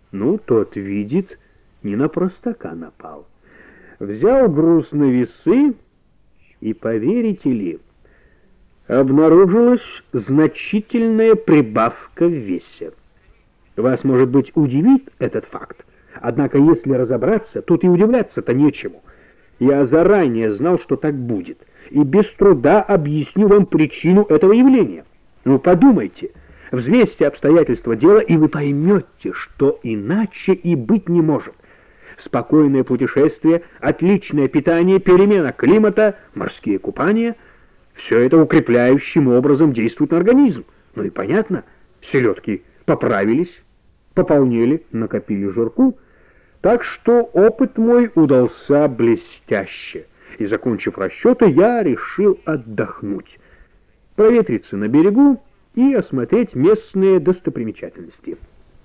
Ну, тот видит, не на простака напал. Взял груз на весы, и, поверите ли, обнаружилась значительная прибавка в весе. Вас, может быть, удивит этот факт, однако, если разобраться, тут и удивляться-то нечему. Я заранее знал, что так будет, и без труда объясню вам причину этого явления. Ну, подумайте, взвесьте обстоятельства дела, и вы поймете, что иначе и быть не может. Спокойное путешествие, отличное питание, перемена климата, морские купания — все это укрепляющим образом действует на организм. Ну и понятно, селедки поправились, пополнели, накопили жирку, так что опыт мой удался блестяще. И, закончив расчеты, я решил отдохнуть, проветриться на берегу и осмотреть местные достопримечательности.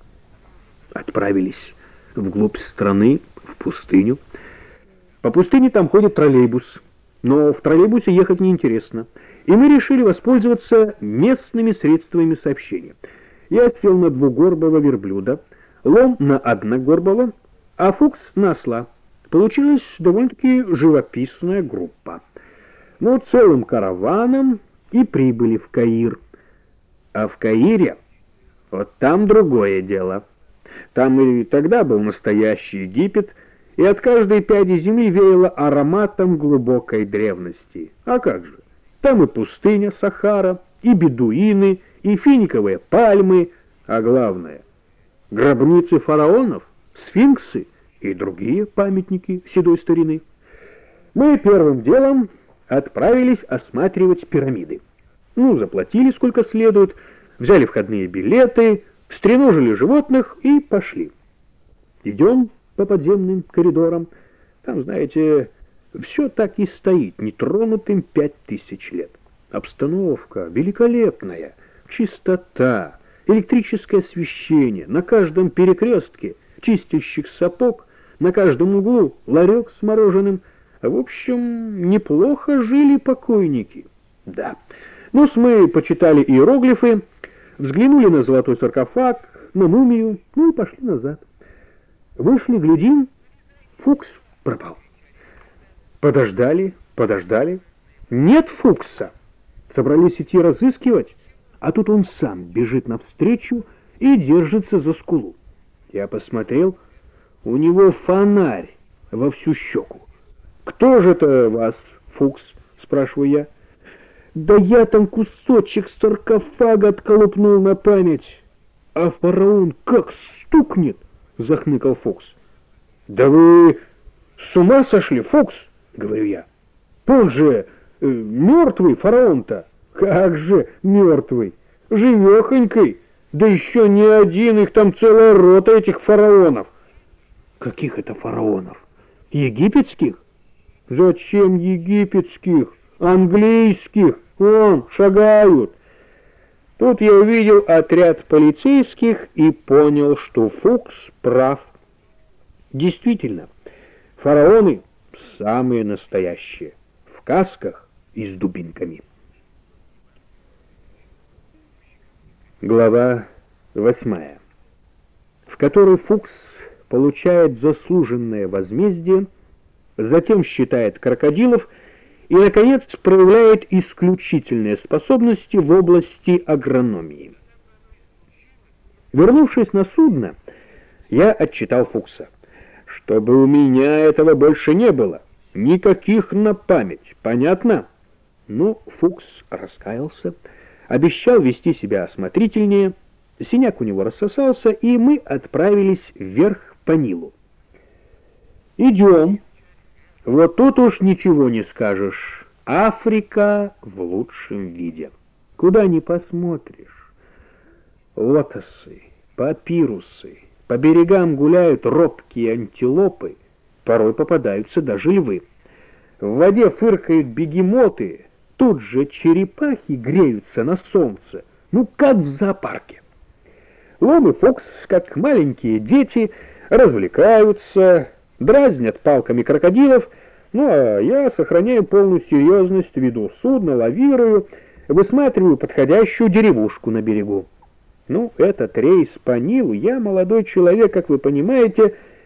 Отправились вглубь страны, в пустыню. По пустыне там ходит троллейбус, но в троллейбусе ехать неинтересно, и мы решили воспользоваться местными средствами сообщения. Я сел на двугорбого верблюда, Лом на одногорбого, а Фукс на осла. Получилась довольно-таки живописная группа. Но целым караваном и прибыли в Каир. А в Каире вот там другое дело. Там и тогда был настоящий Египет, и от каждой пяди земли веяло ароматом глубокой древности. А как же? Там и пустыня Сахара, и бедуины, и финиковые пальмы, а главное — гробницы фараонов, сфинксы и другие памятники седой старины. Мы первым делом отправились осматривать пирамиды. Ну, заплатили сколько следует, взяли входные билеты, стреножили животных и пошли. Идем по подземным коридорам. Там, знаете, все так и стоит, нетронутым 5000 лет. Обстановка великолепная, чистота, электрическое освещение, на каждом перекрестке чистильщик сапог, на каждом углу ларек с мороженым. В общем, неплохо жили покойники. Да. Ну, мы почитали иероглифы, взглянули на золотой саркофаг, на мумию, ну и пошли назад. Вышли, глядим, Фукс пропал. Подождали. Нет Фукса. Собрались идти разыскивать, а тут он сам бежит навстречу и держится за скулу. Я посмотрел, у него фонарь во всю щеку. «Кто же это вас, Фукс?» — спрашиваю я. «Да я там кусочек саркофага отколупнул на память, а фараон как стукнет!» — захныкал Фукс. «Да вы с ума сошли, Фукс?» — говорю я. «Боже, мертвый фараон-то!» «Как же мертвый! Живехонький! Да еще не один, их там целая рота этих фараонов!» «Каких это фараонов? Египетских?» «Зачем египетских? Английских! Вон, шагают!» Тут я увидел отряд полицейских и понял, что Фукс прав. Действительно, фараоны самые настоящие, в касках и с дубинками. Глава 8, в которой Фукс получает заслуженное возмездие, затем считает крокодилов и, наконец, проявляет исключительные способности в области агрономии. Вернувшись на судно, я отчитал Фукса, чтобы у меня этого больше не было, никаких на память, понятно? Ну, Фукс раскаялся, обещал вести себя осмотрительнее, синяк у него рассосался, и мы отправились вверх по Нилу. Идем. Вот тут уж ничего не скажешь. Африка в лучшем виде. Куда ни посмотришь. Лотосы, папирусы, по берегам гуляют робкие антилопы, порой попадаются даже львы. В воде фыркают бегемоты, тут же черепахи греются на солнце, ну как в зоопарке. Лом и Фокс, как маленькие дети, развлекаются, дразнят палками крокодилов, ну а я сохраняю полную серьезность, веду судно, лавирую, высматриваю подходящую деревушку на берегу. Ну, этот рейс по Нилу, я молодой человек, как вы понимаете,